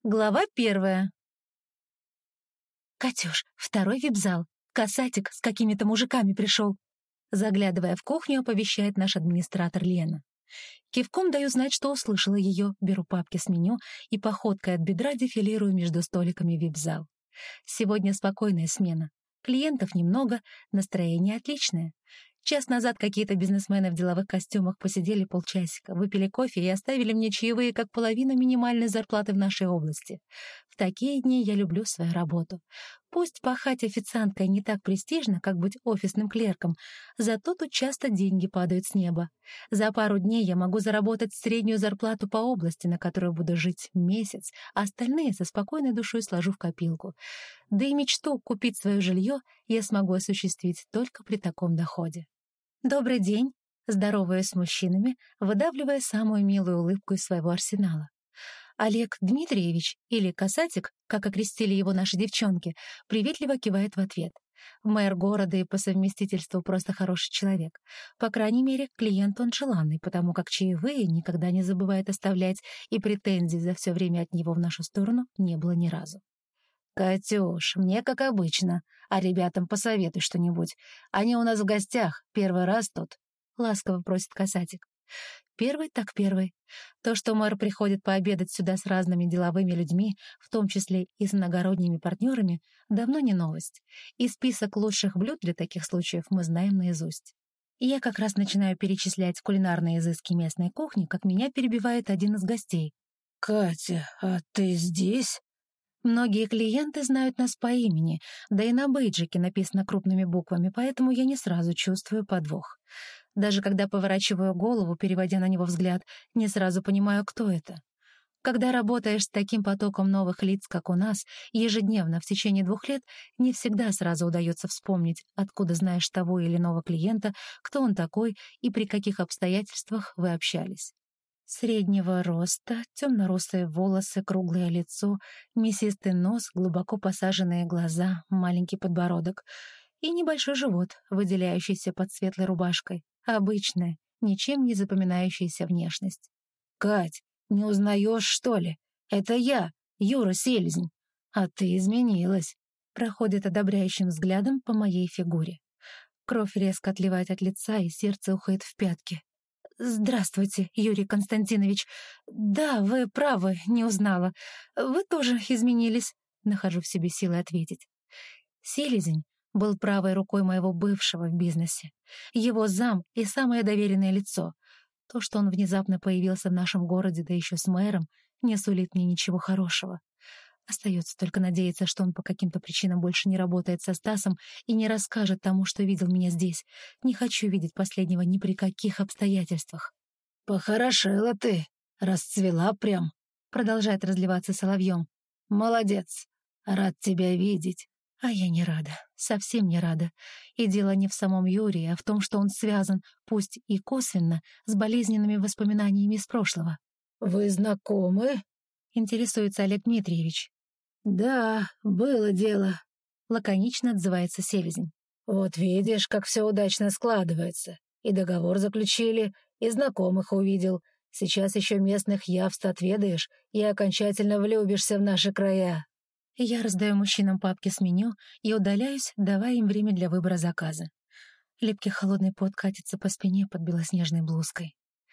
Глава 1. «Катюш, второй вип-зал. Касатик с какими-то мужиками пришел». Заглядывая в кухню, оповещает наш администратор Лена. Кивком даю знать, что услышала ее, беру папки с меню и походкой от бедра дефилирую между столиками вип-зал. Сегодня спокойная смена. Клиентов немного, настроение отличное. Час назад какие-то бизнесмены в деловых костюмах посидели полчасика, выпили кофе и оставили мне чаевые как половина минимальной зарплаты в нашей области. В такие дни я люблю свою работу. Пусть пахать официанткой не так престижно, как быть офисным клерком, зато тут часто деньги падают с неба. За пару дней я могу заработать среднюю зарплату по области, на которую буду жить месяц, а остальные со спокойной душой сложу в копилку. Да и мечту купить свое жилье я смогу осуществить только при таком доходе. «Добрый день!» — здороваясь с мужчинами, выдавливая самую милую улыбку из своего арсенала. Олег Дмитриевич, или Касатик, как окрестили его наши девчонки, приветливо кивает в ответ. Мэр города и по совместительству просто хороший человек. По крайней мере, клиент он желанный, потому как чаевые никогда не забывает оставлять, и претензий за все время от него в нашу сторону не было ни разу. «Катюш, мне как обычно, а ребятам посоветуй что-нибудь. Они у нас в гостях, первый раз тут», — ласково просит Касатик. Первый так первый. То, что мэр приходит пообедать сюда с разными деловыми людьми, в том числе и с иногородними партнерами, давно не новость. И список лучших блюд для таких случаев мы знаем наизусть. И я как раз начинаю перечислять кулинарные изыски местной кухни, как меня перебивает один из гостей. «Катя, а ты здесь?» Многие клиенты знают нас по имени, да и на бейджике написано крупными буквами, поэтому я не сразу чувствую подвох. Даже когда поворачиваю голову, переводя на него взгляд, не сразу понимаю, кто это. Когда работаешь с таким потоком новых лиц, как у нас, ежедневно в течение 2 лет, не всегда сразу удается вспомнить, откуда знаешь того или иного клиента, кто он такой и при каких обстоятельствах вы общались. Среднего роста, темно-русые волосы, круглое лицо, мясистый нос, глубоко посаженные глаза, маленький подбородок и небольшой живот, выделяющийся под светлой рубашкой. Обычная, ничем не запоминающаяся внешность. «Кать, не узнаешь, что ли? Это я, Юра Селезень. А ты изменилась», — проходит одобряющим взглядом по моей фигуре. Кровь резко отливает от лица, и сердце уходит в пятки. «Здравствуйте, Юрий Константинович. Да, вы правы, не узнала. Вы тоже изменились», — нахожу в себе силы ответить. Селезень был правой рукой моего бывшего в бизнесе. Его зам и самое доверенное лицо. То, что он внезапно появился в нашем городе, да еще с мэром, не сулит мне ничего хорошего. Остается только надеяться, что он по каким-то причинам больше не работает со Стасом и не расскажет тому, что видел меня здесь. Не хочу видеть последнего ни при каких обстоятельствах. «Похорошела ты, расцвела прям», — продолжает разливаться соловьем. «Молодец, рад тебя видеть». А я не рада, совсем не рада. И дело не в самом Юрии, а в том, что он связан, пусть и косвенно, с болезненными воспоминаниями из прошлого. «Вы знакомы?» — интересуется Олег Дмитриевич. «Да, было дело», — лаконично отзывается Селезень. «Вот видишь, как все удачно складывается. И договор заключили, и знакомых увидел. Сейчас еще местных явств отведаешь и окончательно влюбишься в наши края». Я раздаю мужчинам папки с меню и удаляюсь, давая им время для выбора заказа. Липкий холодный пот катится по спине под белоснежной блузкой.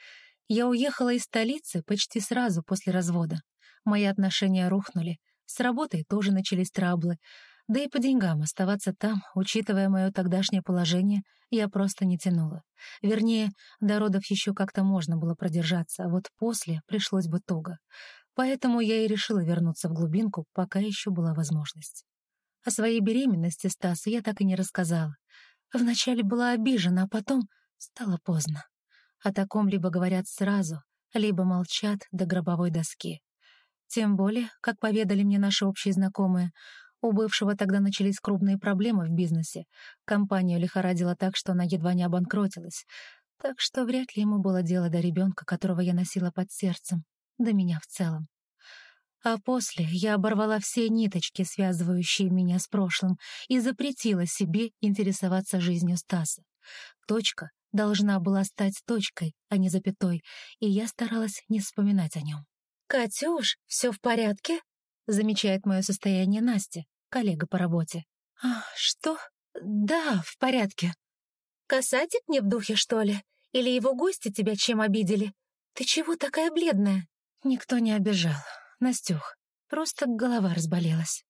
Я уехала из столицы почти сразу после развода. Мои отношения рухнули, с работой тоже начались траблы, да и по деньгам оставаться там, учитывая мое тогдашнее положение, я просто не тянула. Вернее, до родов еще как-то можно было продержаться, а вот после пришлось бы туго. Поэтому я и решила вернуться в глубинку, пока еще была возможность. О своей беременности Стасу я так и не рассказала. Вначале была обижена, а потом стало поздно. О таком либо говорят сразу, либо молчат до гробовой доски. Тем более, как поведали мне наши общие знакомые, у бывшего тогда начались крупные проблемы в бизнесе. Компанию лихорадило так, что она едва не обанкротилась. Так что вряд ли ему было дело до ребенка, которого я носила под сердцем, до меня в целом. А после я оборвала все ниточки, связывающие меня с прошлым, и запретила себе интересоваться жизнью Стаса. Точка должна была стать точкой, а не запятой, и я старалась не вспоминать о нем. «Катюш, все в порядке?» замечает мое состояние Настя, коллега по работе. Что? Да, в порядке. Касатик не в духе, что ли? Или его гости тебя чем обидели? Ты чего такая бледная? Никто не обижал. Настюх, просто голова разболелась.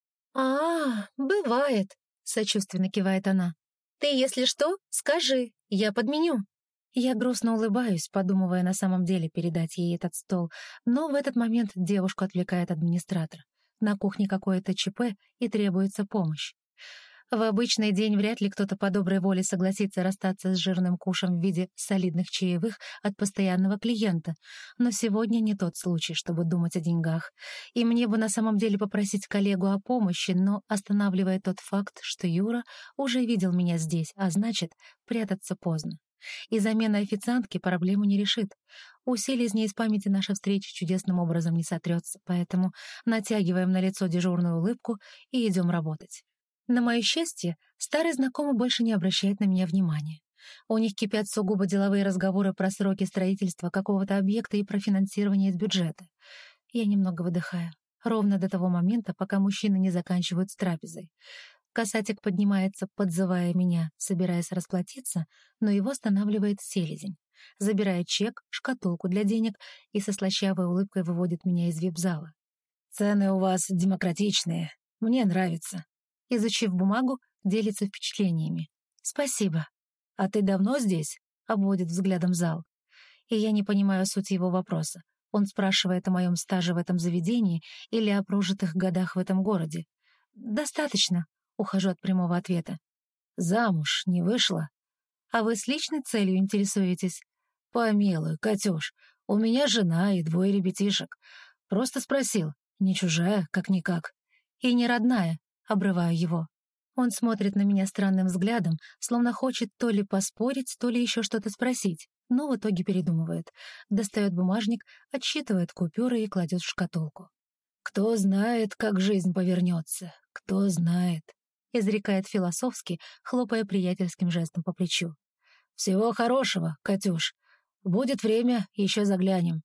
Бывает, Сочувственно кивает она. ты, если что, скажи, я подменю. Я грустно улыбаюсь, подумывая на самом деле передать ей этот стол, но в этот момент девушку отвлекает администратор. На кухне какое-то ЧП и требуется помощь. В обычный день вряд ли кто-то по доброй воле согласится расстаться с жирным кушем в виде солидных чаевых от постоянного клиента, но сегодня не тот случай, чтобы думать о деньгах. И мне бы на самом деле попросить коллегу о помощи, но останавливает тот факт, что Юра уже видел меня здесь, а значит, прятаться поздно. И замена официантки проблему не решит. У селезня из памяти наша встреча чудесным образом не сотрется, поэтому натягиваем на лицо дежурную улыбку и идем работать. На мое счастье, старый знакомый больше не обращает на меня внимания. У них кипят сугубо деловые разговоры про сроки строительства какого-то объекта и про финансирование из бюджета. Я немного выдыхаю. Ровно до того момента, пока мужчины не заканчивают с трапезой. Касатик поднимается, подзывая меня, собираясь расплатиться, но его останавливает селезень. Забирает чек, шкатулку для денег и со слащавой улыбкой выводит меня из вип-зала. «Цены у вас демократичные. Мне нравится». Изучив бумагу, делится впечатлениями. «Спасибо. А ты давно здесь?» — обводит взглядом зал. И я не понимаю суть его вопроса. Он спрашивает о моем стаже в этом заведении или о прожитых годах в этом городе. «Достаточно», — ухожу от прямого ответа. «Замуж не вышла? А вы с личной целью интересуетесь?» «Помилуй, Катюш, у меня жена и 2 ребятишек. Просто спросил, не чужая, как-никак. И не родная», — обрываю его. Он смотрит на меня странным взглядом, словно хочет то ли поспорить, то ли еще что-то спросить, но в итоге передумывает. Достает бумажник, отсчитывает купюры и кладет в шкатулку. «Кто знает, как жизнь повернется, кто знает», — изрекает философски, хлопая приятельским жестом по плечу. «Всего хорошего, Катюш. Будет время, еще заглянем.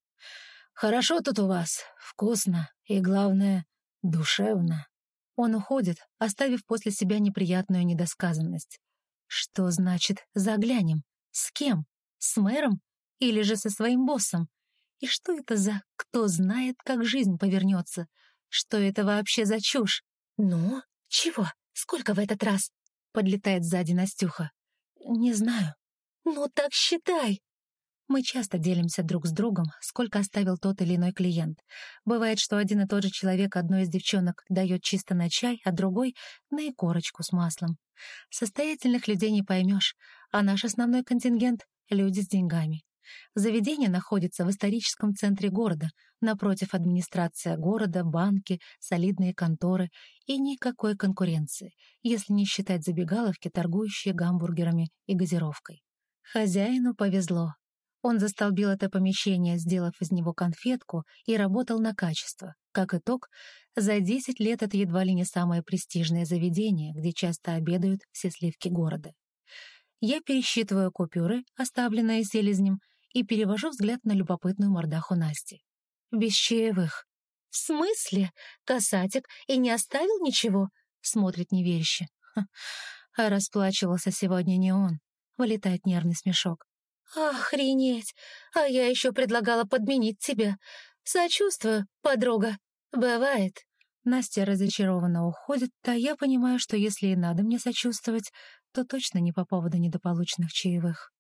Хорошо тут у вас, вкусно и, главное, душевно». Он уходит, оставив после себя неприятную недосказанность. Что значит «заглянем»? С кем? С мэром? Или же со своим боссом? И что это за «кто знает, как жизнь повернется»? Что это вообще за чушь? Ну, чего? Сколько в этот раз? Подлетает сзади Настюха. Не знаю. Ну так считай. Мы часто делимся друг с другом, сколько оставил тот или иной клиент. Бывает, что один и тот же человек одной из девчонок дает чисто на чай, а другой — на икорочку с маслом. Состоятельных людей не поймешь, а наш основной контингент — люди с деньгами. Заведение находится в историческом центре города, напротив администрация города, банки, солидные конторы и никакой конкуренции, если не считать забегаловки, торгующие гамбургерами и газировкой. Хозяину повезло. Он застолбил это помещение, сделав из него конфетку, и работал на качество. Как итог, за 10 лет это едва ли не самое престижное заведение, где часто обедают все сливки города. Я пересчитываю купюры, оставленные селезнем, и перевожу взгляд на любопытную мордаху Насти. Без чаевых. В смысле? Касатик и не оставил ничего? Смотрит неверяще. А расплачивался сегодня не он. Вылетает нервный смешок. Охренеть! А я еще предлагала подменить тебя. Сочувствую, подруга. Бывает. Настя разочарованно уходит, а я понимаю, что если и надо мне сочувствовать, то точно не по поводу недополученных чаевых.